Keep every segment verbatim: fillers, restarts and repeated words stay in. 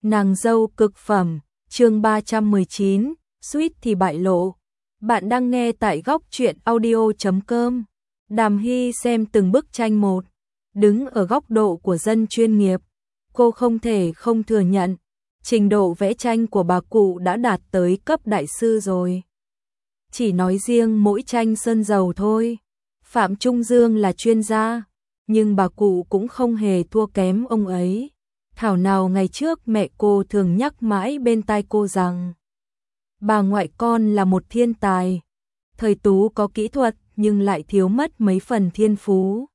Nàng dâu cực phẩm, chương ba trăm mười chín, suýt thì bại lộ. Bạn đang nghe tại góc truyện audio chấm com. Đàm Hy xem từng bức tranh một, đứng ở góc độ của dân chuyên nghiệp, cô không thể không thừa nhận, trình độ vẽ tranh của bà cụ đã đạt tới cấp đại sư rồi. Chỉ nói riêng mỗi tranh sơn dầu thôi, Phạm Trung Dương là chuyên gia, nhưng bà cụ cũng không hề thua kém ông ấy. Thảo nào ngày trước mẹ cô thường nhắc mãi bên tai cô rằng bà ngoại con là một thiên tài, thời Tú có kỹ thuật nhưng lại thiếu mất mấy phần thiên phú.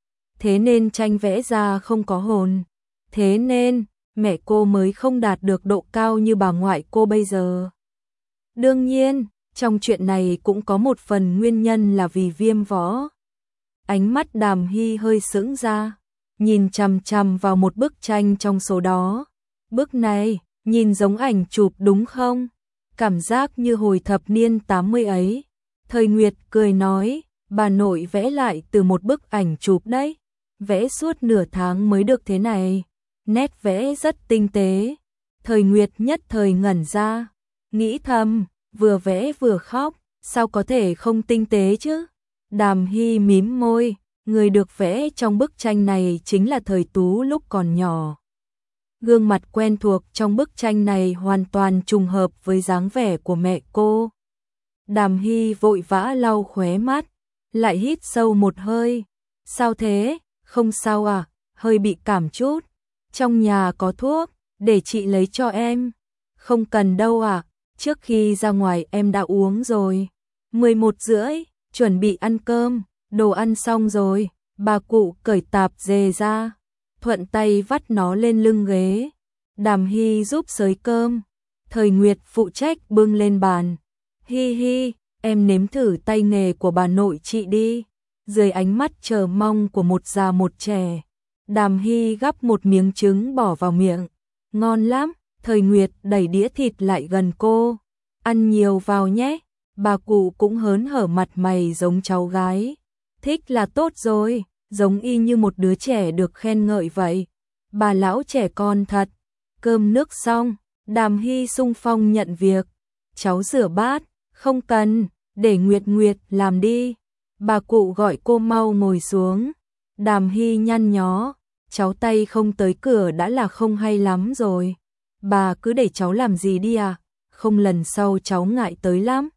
Thế nên tranh vẽ ra không có hồn, thế nên mẹ cô mới không đạt được độ cao như bà ngoại cô bây giờ. Đương nhiên, trong chuyện này cũng có một phần nguyên nhân là vì Viêm Võ. Ánh mắt Đàm Hy hơi sững ra, nhìn chằm chằm vào một bức tranh trong số đó. Bức này, nhìn giống ảnh chụp đúng không? Cảm giác như hồi thập niên tám mươi ấy. Thời Nguyệt cười nói, bà nội vẽ lại từ một bức ảnh chụp đấy. Vẽ suốt nửa tháng mới được thế này. Nét vẽ rất tinh tế. Thời Nguyệt nhất thời ngẩn ra, nghĩ thầm, vừa vẽ vừa khóc, sao có thể không tinh tế chứ? Đàm Hy mím môi, người được vẽ trong bức tranh này chính là Thời Tú lúc còn nhỏ. Gương mặt quen thuộc trong bức tranh này hoàn toàn trùng hợp với dáng vẻ của mẹ cô. Đàm Hy vội vã lau khóe mắt, lại hít sâu một hơi. Sao thế? Không sao à? Hơi bị cảm chút. Trong nhà có thuốc, để chị lấy cho em. Không cần đâu à, trước khi ra ngoài em đã uống rồi. mười một rưỡi, chuẩn bị ăn cơm, đồ ăn xong rồi. Bà cụ cởi tạp dề ra, thuận tay vắt nó lên lưng ghế. Đàm Hy giúp xới cơm, Thời Nguyệt phụ trách bưng lên bàn. Hi hi, em nếm thử tay nghề của bà nội chị đi. Dưới ánh mắt chờ mong của một già một trẻ, Đàm Hy gắp một miếng trứng bỏ vào miệng. Ngon lắm. Thời Nguyệt đẩy đĩa thịt lại gần cô. Ăn nhiều vào nhé. Bà cụ cũng hớn hở, mặt mày giống cháu gái. Thích là tốt rồi, giống y như một đứa trẻ được khen ngợi vậy. Bà lão trẻ con thật. Cơm nước xong, Đàm Hy xung phong nhận việc. Cháu rửa bát, không cần, để Nguyệt Nguyệt làm đi. Bà cụ gọi cô mau ngồi xuống. Đàm Hy nhăn nhó, cháu tay không tới cửa đã là không hay lắm rồi. Bà cứ để cháu làm gì đi à, không lần sau cháu ngại tới lắm.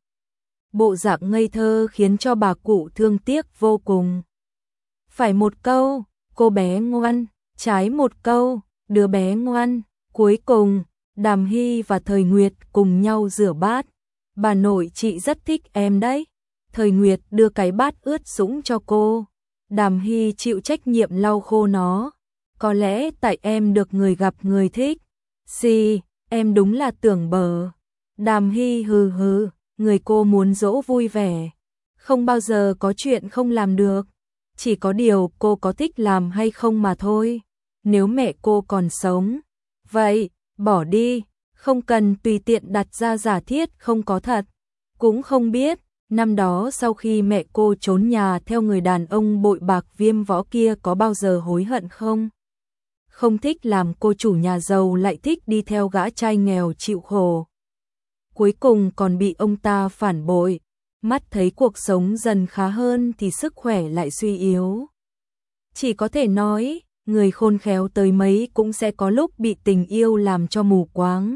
Bộ dạng ngây thơ khiến cho bà cụ thương tiếc vô cùng. Phải một câu, cô bé ngoan, trái một câu, đứa bé ngoan. Cuối cùng, Đàm Hy và Thời Nguyệt cùng nhau rửa bát. Bà nội chị rất thích em đấy. Thời Nguyệt đưa cái bát ướt sũng cho cô. Đàm Hy chịu trách nhiệm lau khô nó. Có lẽ tại em được người gặp người thích. Xì, em đúng là tưởng bờ. Đàm Hy hừ hừ, người cô muốn dỗ vui vẻ. Không bao giờ có chuyện không làm được. Chỉ có điều cô có thích làm hay không mà thôi. Nếu mẹ cô còn sống, vậy, bỏ đi, không cần tùy tiện đặt ra giả thiết không có thật. Cũng không biết, năm đó sau khi mẹ cô trốn nhà theo người đàn ông bội bạc Viêm Võ kia có bao giờ hối hận không? Không thích làm cô chủ nhà giàu lại thích đi theo gã trai nghèo chịu khổ. Cuối cùng còn bị ông ta phản bội, mắt thấy cuộc sống dần khá hơn thì sức khỏe lại suy yếu. Chỉ có thể nói, người khôn khéo tới mấy cũng sẽ có lúc bị tình yêu làm cho mù quáng.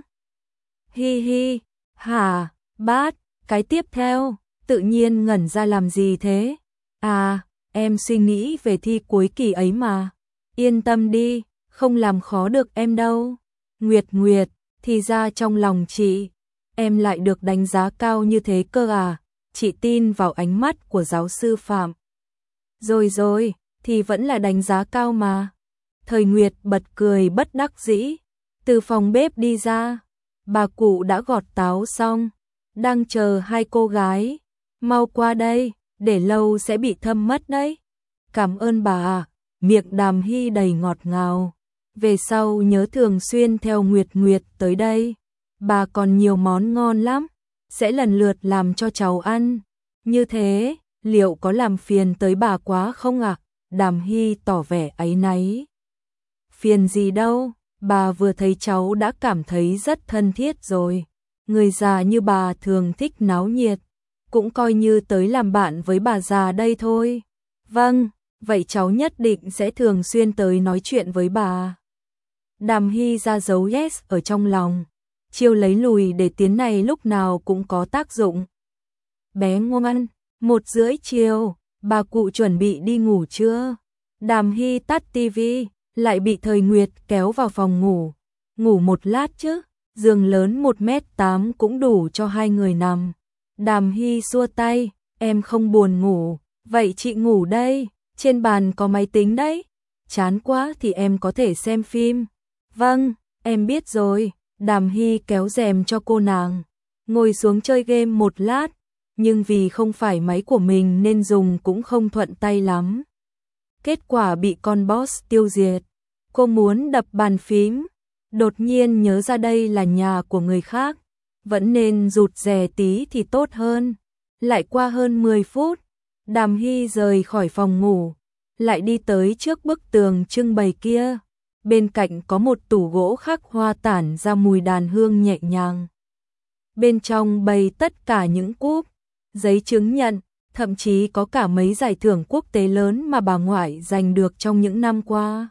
Hi hi, hả, bát, cái tiếp theo, tự nhiên ngẩn ra làm gì thế? À, em suy nghĩ về thi cuối kỳ ấy mà. Yên tâm đi, không làm khó được em đâu. Nguyệt Nguyệt, thì ra trong lòng chị, em lại được đánh giá cao như thế cơ à? Chị tin vào ánh mắt của giáo sư Phạm. Rồi rồi, thì vẫn là đánh giá cao mà. Thời Nguyệt bật cười bất đắc dĩ. Từ phòng bếp đi ra, bà cụ đã gọt táo xong, đang chờ hai cô gái. Mau qua đây, để lâu sẽ bị thâm mất đấy. Cảm ơn bà à. Miệng Đàm Hy đầy ngọt ngào. Về sau nhớ thường xuyên theo Nguyệt Nguyệt tới đây. Bà còn nhiều món ngon lắm, sẽ lần lượt làm cho cháu ăn. Như thế, liệu có làm phiền tới bà quá không ạ? À? Đàm Hy tỏ vẻ áy náy. Phiền gì đâu, bà vừa thấy cháu đã cảm thấy rất thân thiết rồi. Người già như bà thường thích náo nhiệt, cũng coi như tới làm bạn với bà già đây thôi. Vâng, vậy cháu nhất định sẽ thường xuyên tới nói chuyện với bà. Đàm Hy ra dấu yes ở trong lòng, chiêu lấy lùi để tiến này lúc nào cũng có tác dụng. Bé ngoan, một rưỡi chiều, bà cụ chuẩn bị đi ngủ chưa? Đàm Hy tắt tivi, lại bị Thời Nguyệt kéo vào phòng ngủ. Ngủ một lát chứ, giường lớn một mét tám cũng đủ cho hai người nằm. Đàm Hy xua tay, em không buồn ngủ, vậy chị ngủ đây, trên bàn có máy tính đấy. Chán quá thì em có thể xem phim. Vâng, em biết rồi. Đàm Hy kéo rèm cho cô nàng, ngồi xuống chơi game một lát, nhưng vì không phải máy của mình nên dùng cũng không thuận tay lắm. Kết quả bị con boss tiêu diệt. Cô muốn đập bàn phím, đột nhiên nhớ ra đây là nhà của người khác, vẫn nên rụt rè tí thì tốt hơn. Lại qua hơn mười phút, Đàm Hy rời khỏi phòng ngủ, lại đi tới trước bức tường trưng bày kia. Bên cạnh có một tủ gỗ khắc hoa tản ra mùi đàn hương nhẹ nhàng. Bên trong bày tất cả những cúp, giấy chứng nhận, thậm chí có cả mấy giải thưởng quốc tế lớn mà bà ngoại giành được trong những năm qua.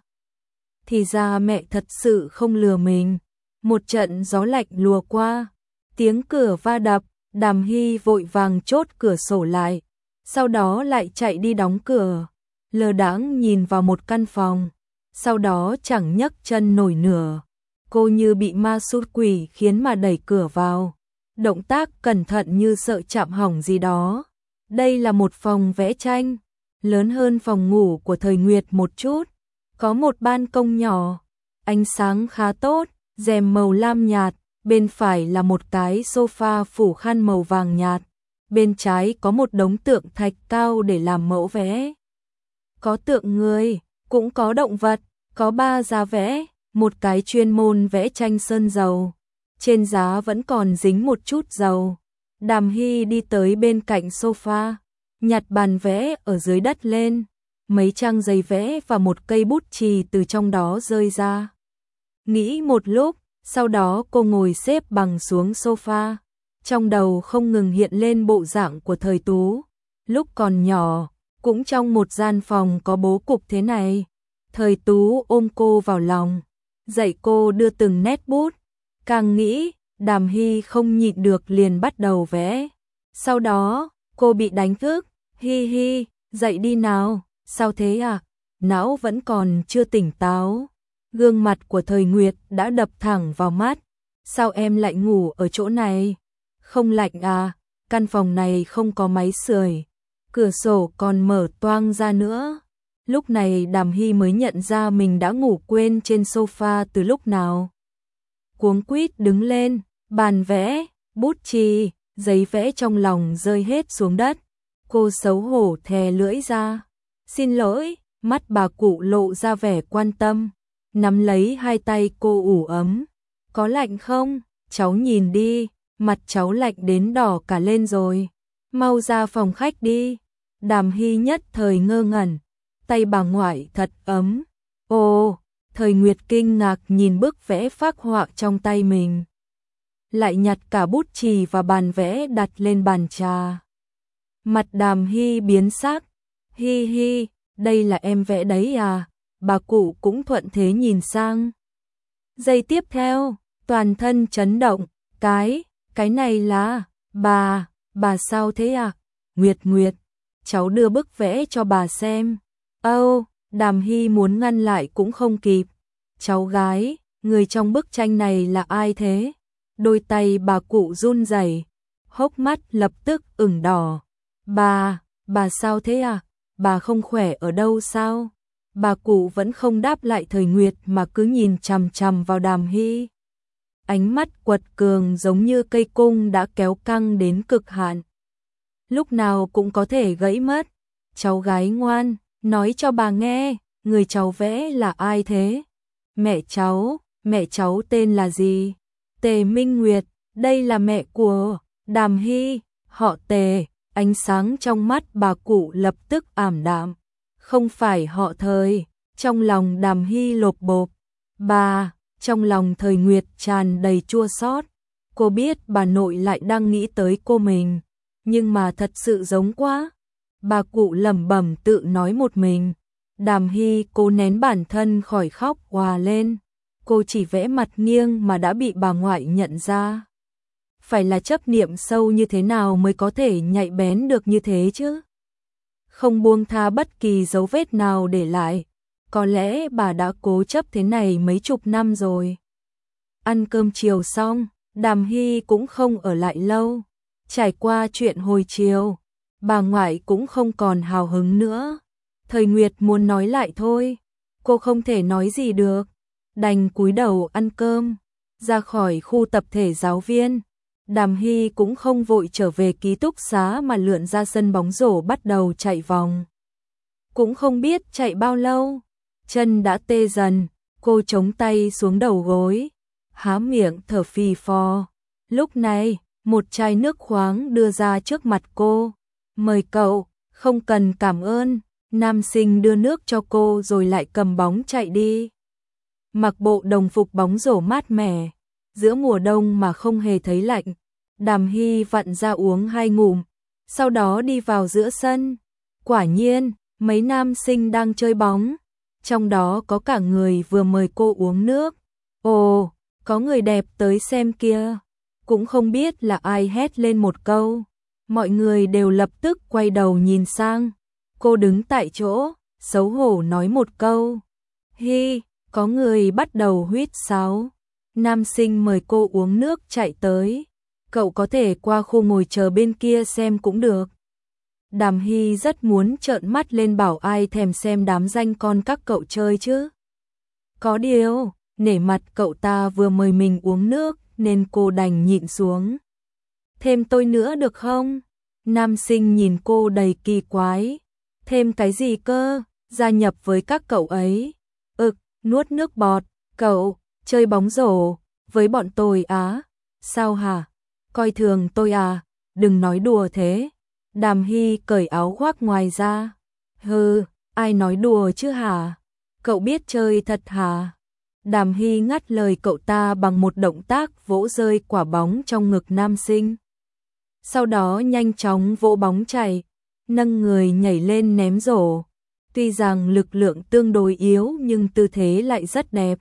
Thì ra mẹ thật sự không lừa mình. Một trận gió lạnh lùa qua, tiếng cửa va đập, Đàm Hy vội vàng chốt cửa sổ lại, sau đó lại chạy đi đóng cửa, lờ đãng nhìn vào một căn phòng, sau đó chẳng nhấc chân nổi nửa. Cô như bị ma sút quỷ khiến mà đẩy cửa vào, động tác cẩn thận như sợ chạm hỏng gì đó. Đây là một phòng vẽ tranh, lớn hơn phòng ngủ của Thời Nguyệt một chút, có một ban công nhỏ, ánh sáng khá tốt, rèm màu lam nhạt, bên phải là một cái sofa phủ khăn màu vàng nhạt, bên trái có một đống tượng thạch cao để làm mẫu vẽ. Có tượng người, cũng có động vật, có ba giá vẽ, một cái chuyên môn vẽ tranh sơn dầu. Trên giá vẫn còn dính một chút dầu. Đàm Hy đi tới bên cạnh sofa, nhặt bàn vẽ ở dưới đất lên, mấy trang giấy vẽ và một cây bút chì từ trong đó rơi ra. Nghĩ một lúc, sau đó cô ngồi xếp bằng xuống sofa, trong đầu không ngừng hiện lên bộ dạng của Thời Tú. Lúc còn nhỏ, cũng trong một gian phòng có bố cục thế này, Thời Tú ôm cô vào lòng, dạy cô đưa từng nét bút. Càng nghĩ, Đàm Hy không nhịn được liền bắt đầu vẽ. Sau đó, cô bị đánh thức, hi hi, dậy đi nào, sao thế à? Não vẫn còn chưa tỉnh táo. Gương mặt của Thời Nguyệt đã đập thẳng vào mắt. Sao em lại ngủ ở chỗ này? Không lạnh à? Căn phòng này không có máy sưởi, cửa sổ còn mở toang ra nữa. Lúc này Đàm Hy mới nhận ra mình đã ngủ quên trên sofa từ lúc nào. Cuống quýt đứng lên, bàn vẽ, bút chì, giấy vẽ trong lòng rơi hết xuống đất. Cô xấu hổ thè lưỡi ra. Xin lỗi, mắt bà cụ lộ ra vẻ quan tâm, nắm lấy hai tay cô ủ ấm. Có lạnh không? Cháu nhìn đi, mặt cháu lạnh đến đỏ cả lên rồi. Mau ra phòng khách đi. Đàm Hy nhất thời ngơ ngẩn, tay bà ngoại thật ấm. Ồ, Thời Nguyệt kinh ngạc nhìn bức vẽ phác họa trong tay mình, lại nhặt cả bút chì và bàn vẽ đặt lên bàn trà. Mặt Đàm Hy biến sắc, hi hi, đây là em vẽ đấy à? Bà cụ cũng thuận thế nhìn sang. Giây tiếp theo, toàn thân chấn động, cái, cái này là, bà, bà sao thế à? Nguyệt Nguyệt, cháu đưa bức vẽ cho bà xem. Âu, oh, Đàm Hy muốn ngăn lại cũng không kịp. Cháu gái, người trong bức tranh này là ai thế? Đôi tay bà cụ run rẩy, hốc mắt lập tức ửng đỏ. Bà, bà sao thế à? Bà không khỏe ở đâu sao? Bà cụ vẫn không đáp lại Thời Nguyệt mà cứ nhìn chằm chằm vào Đàm Hy. Ánh mắt quật cường giống như cây cung đã kéo căng đến cực hạn, lúc nào cũng có thể gãy mất. Cháu gái ngoan, nói cho bà nghe, người cháu vẽ là ai thế? Mẹ cháu, mẹ cháu tên là gì? Tề Minh Nguyệt, đây là mẹ của Đàm Hy, họ Tề. Ánh sáng trong mắt bà cụ lập tức ảm đạm. Không phải họ Thời. Trong lòng Đàm Hy lột bột. Bà, Trong lòng Thời Nguyệt tràn đầy chua xót. Cô biết bà nội lại đang nghĩ tới cô mình, nhưng mà thật sự giống quá. Bà cụ lẩm bẩm tự nói một mình. Đàm Hy cố nén bản thân khỏi khóc òa lên. Cô chỉ vẽ mặt nghiêng mà đã bị bà ngoại nhận ra. Phải là chấp niệm sâu như thế nào mới có thể nhạy bén được như thế chứ? Không buông tha bất kỳ dấu vết nào để lại. Có lẽ bà đã cố chấp thế này mấy chục năm rồi. Ăn cơm chiều xong, Đàm Hy cũng không ở lại lâu. Trải qua chuyện hồi chiều, bà ngoại cũng không còn hào hứng nữa. Thời Nguyệt muốn nói lại thôi, cô không thể nói gì được, đành cúi đầu ăn cơm. Ra khỏi khu tập thể giáo viên, Đàm Hy cũng không vội trở về ký túc xá mà lượn ra sân bóng rổ bắt đầu chạy vòng. Cũng không biết chạy bao lâu, chân đã tê dần, cô chống tay xuống đầu gối, há miệng thở phì phò. Lúc này, một chai nước khoáng đưa ra trước mặt cô. Mời cậu, không cần cảm ơn. Nam sinh đưa nước cho cô rồi lại cầm bóng chạy đi. Mặc bộ đồng phục bóng rổ mát mẻ, giữa mùa đông mà không hề thấy lạnh. Đàm Hy vặn ra uống hai ngụm, sau đó đi vào giữa sân. Quả nhiên, mấy nam sinh đang chơi bóng, trong đó có cả người vừa mời cô uống nước. Ồ, có người đẹp tới xem kia. Cũng không biết là ai hét lên một câu. Mọi người đều lập tức quay đầu nhìn sang. Cô đứng tại chỗ, xấu hổ nói một câu. Hi, có người bắt đầu huýt sáo. Nam sinh mời cô uống nước chạy tới. Cậu có thể qua khu ngồi chờ bên kia xem cũng được. Đàm Hy rất muốn trợn mắt lên bảo ai thèm xem đám danh con các cậu chơi chứ. Có điều, nể mặt cậu ta vừa mời mình uống nước nên cô đành nhịn xuống. Thêm tôi nữa được không? Nam sinh nhìn cô đầy kỳ quái. Thêm cái gì cơ? Gia nhập với các cậu ấy. Ực, nuốt nước bọt. Cậu, chơi bóng rổ với bọn tôi á? Sao hả? Coi thường tôi à? Đừng nói đùa thế. Đàm Hy cởi áo khoác ngoài ra. Hừ, ai nói đùa chứ hả? Cậu biết chơi thật hả? Đàm Hy ngắt lời cậu ta bằng một động tác vỗ rơi quả bóng trong ngực nam sinh. Sau đó nhanh chóng vỗ bóng chạy, nâng người nhảy lên ném rổ. Tuy rằng lực lượng tương đối yếu nhưng tư thế lại rất đẹp.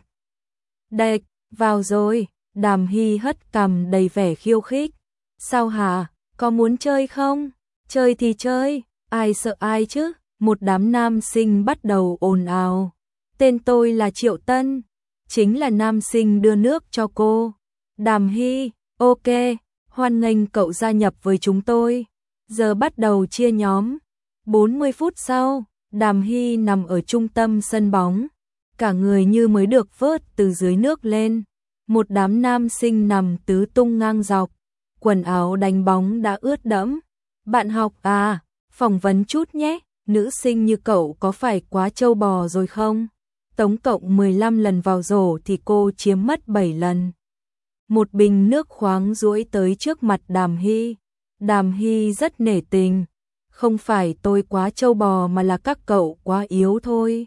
Đệch, vào rồi. Đàm Hy hất cằm đầy vẻ khiêu khích. Sao hả? Có muốn chơi không? Chơi thì chơi, ai sợ ai chứ? Một đám nam sinh bắt đầu ồn ào. Tên tôi là Triệu Tân, chính là nam sinh đưa nước cho cô. Đàm Hy, ok, hoan nghênh cậu gia nhập với chúng tôi. Giờ bắt đầu chia nhóm. bốn mươi phút sau, Đàm Hy nằm ở trung tâm sân bóng, cả người như mới được vớt từ dưới nước lên. Một đám nam sinh nằm tứ tung ngang dọc, quần áo đánh bóng đã ướt đẫm. Bạn học à, phỏng vấn chút nhé, nữ sinh như cậu có phải quá trâu bò rồi không? Tổng cộng mười lăm lần vào rổ thì cô chiếm mất bảy lần. Một bình nước khoáng duỗi tới trước mặt Đàm Hy. Đàm Hy rất nể tình. Không phải tôi quá trâu bò mà là các cậu quá yếu thôi.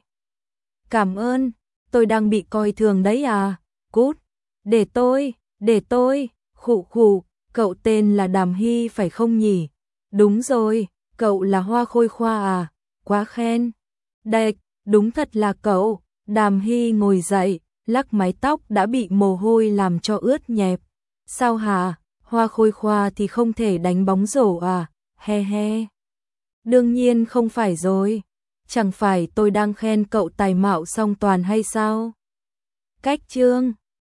Cảm ơn, tôi đang bị coi thường đấy à? Cút, để tôi, để tôi, khụ khụ, cậu tên là Đàm Hy phải không nhỉ? Đúng rồi, cậu là Hoa Khôi Khoa à? Quá khen. Đệch, đúng thật là cậu. Đàm Hy ngồi dậy, lắc mái tóc đã bị mồ hôi làm cho ướt nhẹp. Sao hả? Hoa Khôi Khoa thì không thể đánh bóng rổ à? He he. Đương nhiên không phải rồi. Chẳng phải tôi đang khen cậu tài mạo song toàn hay sao? Cách chương